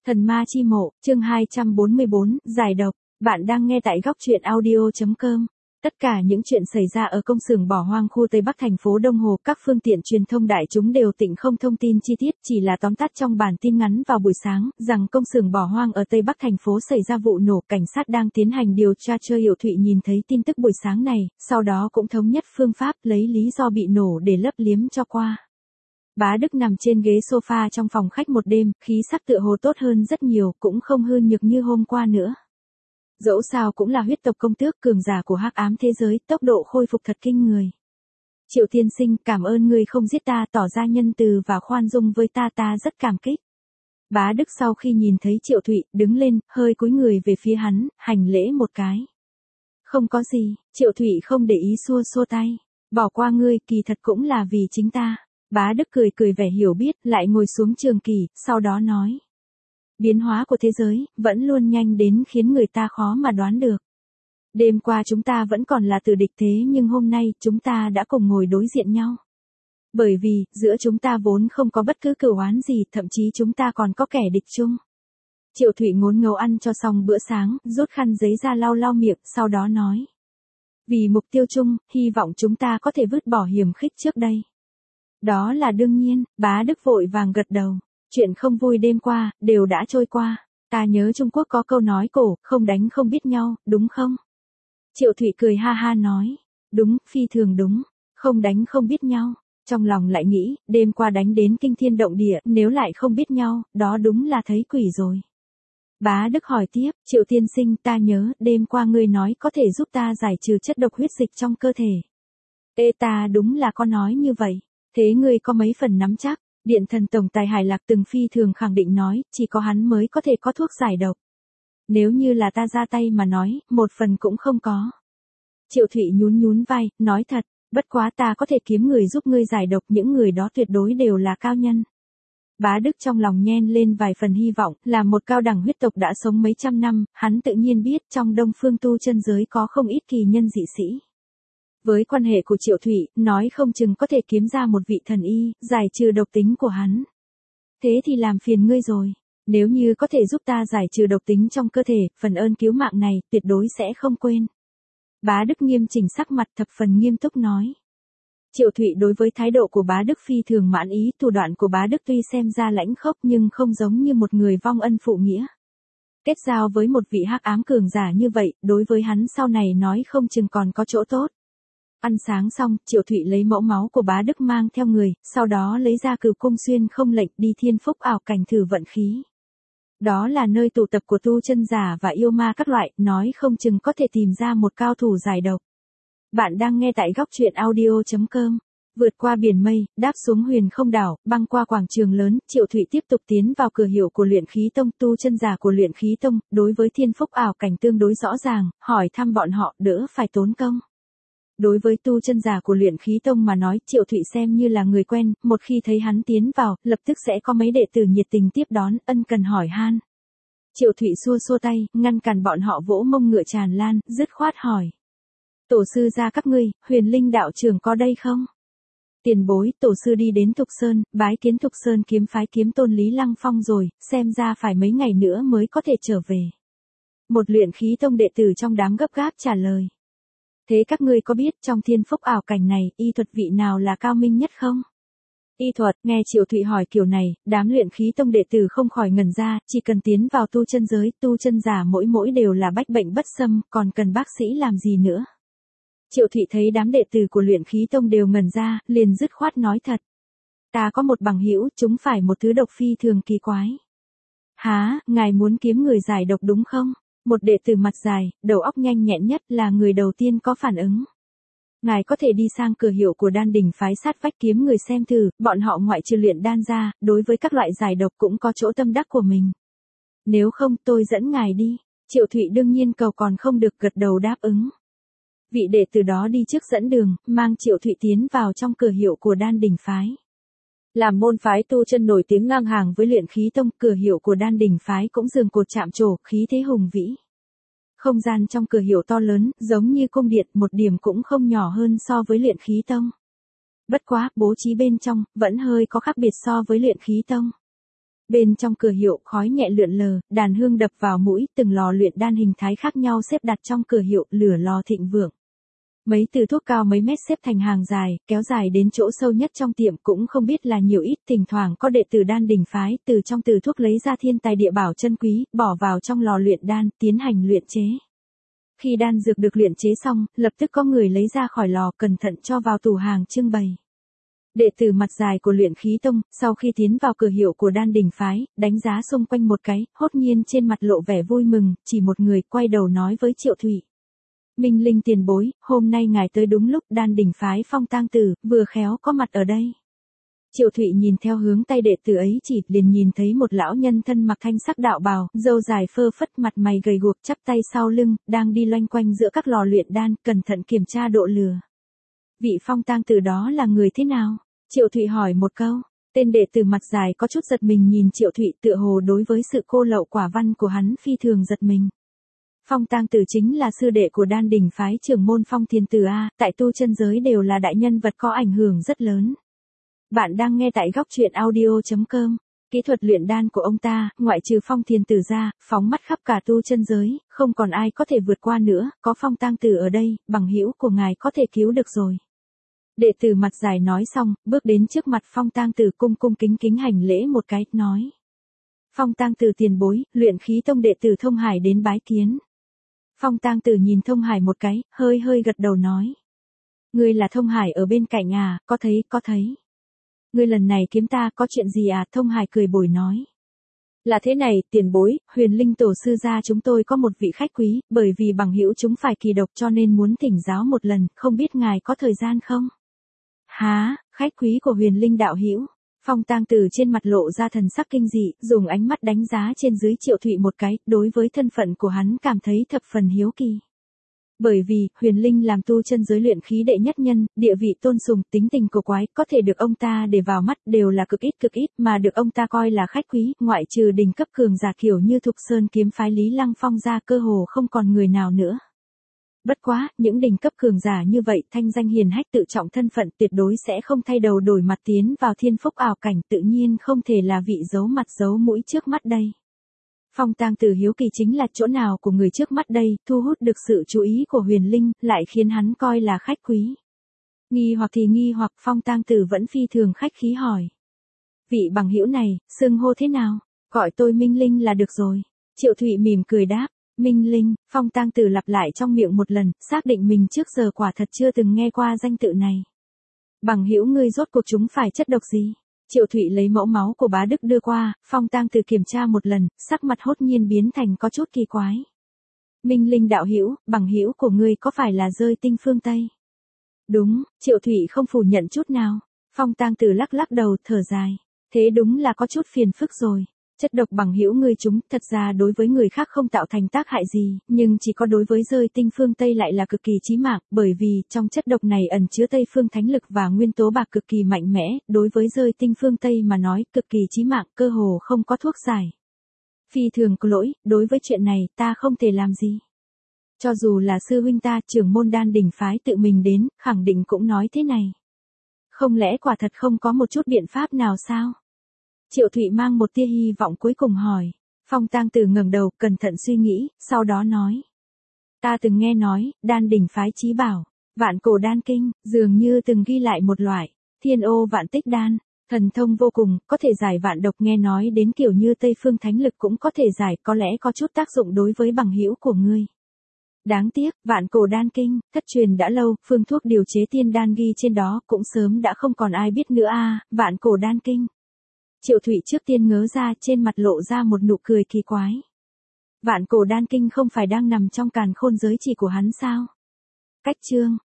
Thần ma chi mộ, chương 244, giải độc. Bạn đang nghe tại góc truyện audio.com. Tất cả những chuyện xảy ra ở công xưởng bỏ hoang khu Tây Bắc thành phố Đông Hồ, các phương tiện truyền thông đại chúng đều tịnh không thông tin chi tiết, chỉ là tóm tắt trong bản tin ngắn vào buổi sáng, rằng công xưởng bỏ hoang ở Tây Bắc thành phố xảy ra vụ nổ, cảnh sát đang tiến hành điều tra. Trơ Hiểu Thụy nhìn thấy tin tức buổi sáng này, sau đó cũng thống nhất phương pháp lấy lý do bị nổ để lấp liếm cho qua. Bá Đức nằm trên ghế sofa trong phòng khách một đêm, khí sắc tựa hồ tốt hơn rất nhiều, cũng không hư nhược như hôm qua nữa. Dẫu sao cũng là huyết tộc công tước, cường giả của hắc ám thế giới, tốc độ khôi phục thật kinh người. Triệu tiên sinh, cảm ơn ngươi không giết ta, tỏ ra nhân từ và khoan dung với ta, ta rất cảm kích. Bá Đức sau khi nhìn thấy Triệu Thụy, đứng lên, hơi cúi người về phía hắn, hành lễ một cái. Không có gì, Triệu Thụy không để ý xua xua tay. Bỏ qua ngươi, kỳ thật cũng là vì chính ta. Bá Đức cười cười vẻ hiểu biết, lại ngồi xuống trường kỳ, sau đó nói. Biến hóa của thế giới, vẫn luôn nhanh đến khiến người ta khó mà đoán được. Đêm qua chúng ta vẫn còn là tử địch, thế nhưng hôm nay, chúng ta đã cùng ngồi đối diện nhau. Bởi vì, giữa chúng ta vốn không có bất cứ cửu oán gì, thậm chí chúng ta còn có kẻ địch chung. Triệu Thụy ngốn ngấu ăn cho xong bữa sáng, rút khăn giấy ra lau lau miệng, sau đó nói. Vì mục tiêu chung, hy vọng chúng ta có thể vứt bỏ hiềm khích trước đây. Đó là đương nhiên, Bá Đức vội vàng gật đầu. Chuyện không vui đêm qua, đều đã trôi qua. Ta nhớ Trung Quốc có câu nói cổ, không đánh không biết nhau, đúng không? Triệu Thụy cười ha ha nói. Đúng, phi thường đúng. Không đánh không biết nhau. Trong lòng lại nghĩ, đêm qua đánh đến kinh thiên động địa, nếu lại không biết nhau, đó đúng là thấy quỷ rồi. Bá Đức hỏi tiếp, Triệu tiên sinh, ta nhớ, đêm qua ngươi nói có thể giúp ta giải trừ chất độc huyết dịch trong cơ thể. Ê, ta đúng là có nói như vậy. Thế ngươi có mấy phần nắm chắc? Điện thần tổng tài Hải Lạc từng phi thường khẳng định nói, chỉ có hắn mới có thể có thuốc giải độc. Nếu như là ta ra tay mà nói, một phần cũng không có. Triệu Thụy nhún nhún vai, nói thật, bất quá ta có thể kiếm người giúp ngươi giải độc, những người đó tuyệt đối đều là cao nhân. Bá Đức trong lòng nhen lên vài phần hy vọng, là một cao đẳng huyết tộc đã sống mấy trăm năm, hắn tự nhiên biết trong Đông Phương tu chân giới có không ít kỳ nhân dị sĩ. Với quan hệ của Triệu Thụy, nói không chừng có thể kiếm ra một vị thần y, giải trừ độc tính của hắn. Thế thì làm phiền ngươi rồi. Nếu như có thể giúp ta giải trừ độc tính trong cơ thể, phần ơn cứu mạng này, tuyệt đối sẽ không quên. Bá Đức nghiêm chỉnh sắc mặt, thập phần nghiêm túc nói. Triệu Thụy đối với thái độ của Bá Đức phi thường mãn ý, thủ đoạn của Bá Đức tuy xem ra lãnh khốc nhưng không giống như một người vong ân phụ nghĩa. Kết giao với một vị hắc ám cường giả như vậy, đối với hắn sau này nói không chừng còn có chỗ tốt. Ăn sáng xong, Triệu Thụy lấy mẫu máu của Bá Đức mang theo người, sau đó lấy ra Cửu Cung Xuyên không lệnh đi Thiên Phúc ảo cảnh thử vận khí. Đó là nơi tụ tập của tu chân giả và yêu ma các loại, nói không chừng có thể tìm ra một cao thủ giải độc. Bạn đang nghe tại góc truyện audio.com. Vượt qua biển mây, đáp xuống Huyền Không đảo, băng qua quảng trường lớn, Triệu Thụy tiếp tục tiến vào cửa hiệu của Luyện Khí Tông. Tu chân giả của Luyện Khí Tông, đối với Thiên Phúc ảo cảnh tương đối rõ ràng, hỏi thăm bọn họ, đỡ phải tốn công. Đối với tu chân giả của Luyện Khí Tông mà nói, Triệu Thụy xem như là người quen, một khi thấy hắn tiến vào, lập tức sẽ có mấy đệ tử nhiệt tình tiếp đón, ân cần hỏi han. Triệu Thụy xua xua tay, ngăn cản bọn họ vỗ mông ngựa tràn lan, dứt khoát hỏi. Tổ sư gia các ngươi, Huyền Linh đạo trưởng có đây không? Tiền bối, tổ sư đi đến Thục Sơn, bái kiến Thục Sơn kiếm phái kiếm tôn Lý Lăng Phong rồi, xem ra phải mấy ngày nữa mới có thể trở về. Một Luyện Khí Tông đệ tử trong đám gấp gáp trả lời. Thế các ngươi có biết trong Thiên Phúc ảo cảnh này, y thuật vị nào là cao minh nhất không? Y thuật, nghe Triệu Thụy hỏi kiểu này, đám Luyện Khí Tông đệ tử không khỏi ngẩn ra, chỉ cần tiến vào tu chân giới, tu chân giả mỗi đều là bách bệnh bất xâm, còn cần bác sĩ làm gì nữa? Triệu Thụy thấy đám đệ tử của Luyện Khí Tông đều ngẩn ra, liền dứt khoát nói thật. Ta có một bằng hữu, chúng phải một thứ độc phi thường kỳ quái. Hả, ngài muốn kiếm người giải độc đúng không? Một đệ tử mặt dài, đầu óc nhanh nhẹn nhất là người đầu tiên có phản ứng. Ngài có thể đi sang cửa hiệu của Đan Đình phái sát vách kiếm người xem thử, bọn họ ngoại trừ luyện đan ra, đối với các loại giải độc cũng có chỗ tâm đắc của mình. Nếu không tôi dẫn ngài đi. Triệu Thụy đương nhiên cầu còn không được, gật đầu đáp ứng. Vị đệ tử đó đi trước dẫn đường, mang Triệu Thụy tiến vào trong cửa hiệu của Đan Đình phái. Làm môn phái tu chân nổi tiếng ngang hàng với Luyện Khí Tông, cửa hiệu của Đan Đình phái cũng giường cột chạm trổ, khí thế hùng vĩ. Không gian trong cửa hiệu to lớn, giống như cung điện, một điểm cũng không nhỏ hơn so với Luyện Khí Tông. Bất quá, bố trí bên trong, vẫn hơi có khác biệt so với Luyện Khí Tông. Bên trong cửa hiệu khói nhẹ lượn lờ, đàn hương đập vào mũi, từng lò luyện đan hình thái khác nhau xếp đặt trong cửa hiệu, lửa lò thịnh vượng. Mấy từ thuốc cao mấy mét xếp thành hàng dài, kéo dài đến chỗ sâu nhất trong tiệm cũng không biết là nhiều ít, thỉnh thoảng có đệ tử đan đỉnh phái từ trong từ thuốc lấy ra thiên tài địa bảo chân quý, bỏ vào trong lò luyện đan, tiến hành luyện chế. Khi đan dược được luyện chế xong, lập tức có người lấy ra khỏi lò, cẩn thận cho vào tủ hàng trưng bày. Đệ tử mặt dài của luyện khí tông, sau khi tiến vào cửa hiệu của đan đỉnh phái, đánh giá xung quanh một cái, hốt nhiên trên mặt lộ vẻ vui mừng, chỉ một người quay đầu nói với Triệu Thụy. Minh Linh tiền bối, hôm nay ngài tới đúng lúc, đan đỉnh phái Phong Tang Tử, vừa khéo có mặt ở đây. Triệu Thụy nhìn theo hướng tay đệ tử ấy chỉ, liền nhìn thấy một lão nhân thân mặc thanh sắc đạo bào, râu dài phơ phất, mặt mày gầy guộc, chắp tay sau lưng, đang đi loanh quanh giữa các lò luyện đan, cẩn thận kiểm tra độ lửa. Vị Phong Tang Tử đó là người thế nào? Triệu Thụy hỏi một câu. Tên đệ tử mặt dài có chút giật mình nhìn Triệu Thụy, tựa hồ đối với sự cô lậu quả văn của hắn phi thường giật mình. Phong Tang Tử chính là sư đệ của đan đỉnh phái trưởng môn Phong Thiên Tử A, tại tu chân giới đều là đại nhân vật có ảnh hưởng rất lớn. Bạn đang nghe tại góc truyện audio.com. Kỹ thuật luyện đan của ông ta, ngoại trừ Phong Thiên Tử ra, phóng mắt khắp cả tu chân giới, không còn ai có thể vượt qua nữa, có Phong Tang Tử ở đây, bằng hữu của ngài có thể cứu được rồi. Đệ tử mặt dài nói xong, bước đến trước mặt Phong Tang Tử cung cung kính kính hành lễ một cái, nói. Phong Tang Tử tiền bối, luyện khí tông đệ tử Thông Hải đến bái kiến. Phong Tang Tử nhìn Thông Hải một cái, hơi hơi gật đầu nói. Ngươi là Thông Hải ở bên cạnh à, có thấy. Ngươi lần này kiếm ta có chuyện gì à, Thông Hải cười bồi nói. Là thế này, tiền bối, Huyền Linh tổ sư gia chúng tôi có một vị khách quý, bởi vì bằng hữu chúng phải kỳ độc cho nên muốn thỉnh giáo một lần, không biết ngài có thời gian không? Há, khách quý của Huyền Linh đạo hữu. Phong Tang Tử trên mặt lộ ra thần sắc kinh dị, dùng ánh mắt đánh giá trên dưới Triệu Thụy một cái, đối với thân phận của hắn cảm thấy thập phần hiếu kỳ. Bởi vì, Huyền Linh làm tu chân giới luyện khí đệ nhất nhân, địa vị tôn sùng, tính tình cổ quái, có thể được ông ta để vào mắt đều là cực ít, mà được ông ta coi là khách quý, ngoại trừ đỉnh cấp cường giả kiểu như Thục Sơn kiếm phái Lý Lăng Phong ra cơ hồ không còn người nào nữa. Bất quá, những đỉnh cấp cường giả như vậy, thanh danh hiền hách tự trọng thân phận tuyệt đối sẽ không thay đầu đổi mặt tiến vào thiên phúc ảo cảnh, tự nhiên không thể là vị giấu mặt giấu mũi trước mắt đây. Phong Tang Tử hiếu kỳ chính là chỗ nào của người trước mắt đây, thu hút được sự chú ý của Huyền Linh, lại khiến hắn coi là khách quý. Nghi hoặc thì nghi hoặc, Phong Tang Tử vẫn phi thường khách khí hỏi. Vị bằng hữu này, xưng hô thế nào? Gọi tôi Minh Linh là được rồi. Triệu Thụy mỉm cười đáp. Minh Linh, Phong Tang Tử lặp lại trong miệng một lần, xác định mình trước giờ quả thật chưa từng nghe qua danh tự này. Bằng hữu ngươi rốt cuộc chúng phải chất độc gì? Triệu Thụy lấy mẫu máu của bá Đức đưa qua, Phong Tang Tử kiểm tra một lần, sắc mặt hốt nhiên biến thành có chút kỳ quái. Minh Linh đạo hữu, bằng hữu của ngươi có phải là rơi tinh phương Tây? Đúng, Triệu Thụy không phủ nhận chút nào. Phong Tang Tử lắc lắc đầu, thở dài. Thế đúng là có chút phiền phức rồi. Chất độc bằng hữu ngươi chúng, thật ra đối với người khác không tạo thành tác hại gì, nhưng chỉ có đối với rơi tinh phương Tây lại là cực kỳ chí mạng, bởi vì trong chất độc này ẩn chứa Tây phương thánh lực và nguyên tố bạc cực kỳ mạnh mẽ, đối với rơi tinh phương Tây mà nói, cực kỳ chí mạng, cơ hồ không có thuốc giải. Phi thường có lỗi, đối với chuyện này, ta không thể làm gì. Cho dù là sư huynh ta, trưởng môn đan đỉnh phái tự mình đến, khẳng định cũng nói thế này. Không lẽ quả thật không có một chút biện pháp nào sao? Triệu Thụy mang một tia hy vọng cuối cùng hỏi. Phong Tang Tử ngẩng đầu, cẩn thận suy nghĩ, sau đó nói. Ta từng nghe nói, đan đỉnh phái chí bảo, vạn cổ đan kinh, dường như từng ghi lại một loại, thiên ô vạn tích đan, thần thông vô cùng, có thể giải vạn độc, nghe nói đến kiểu như Tây phương thánh lực cũng có thể giải, có lẽ có chút tác dụng đối với bằng hữu của ngươi. Đáng tiếc, vạn cổ đan kinh, thất truyền đã lâu, phương thuốc điều chế tiên đan ghi trên đó cũng sớm đã không còn ai biết nữa a, vạn cổ đan kinh. Triệu Thụy trước tiên ngớ ra, trên mặt lộ ra một nụ cười kỳ quái. Vạn cổ đan kinh không phải đang nằm trong càn khôn giới chỉ của hắn sao? Cách chương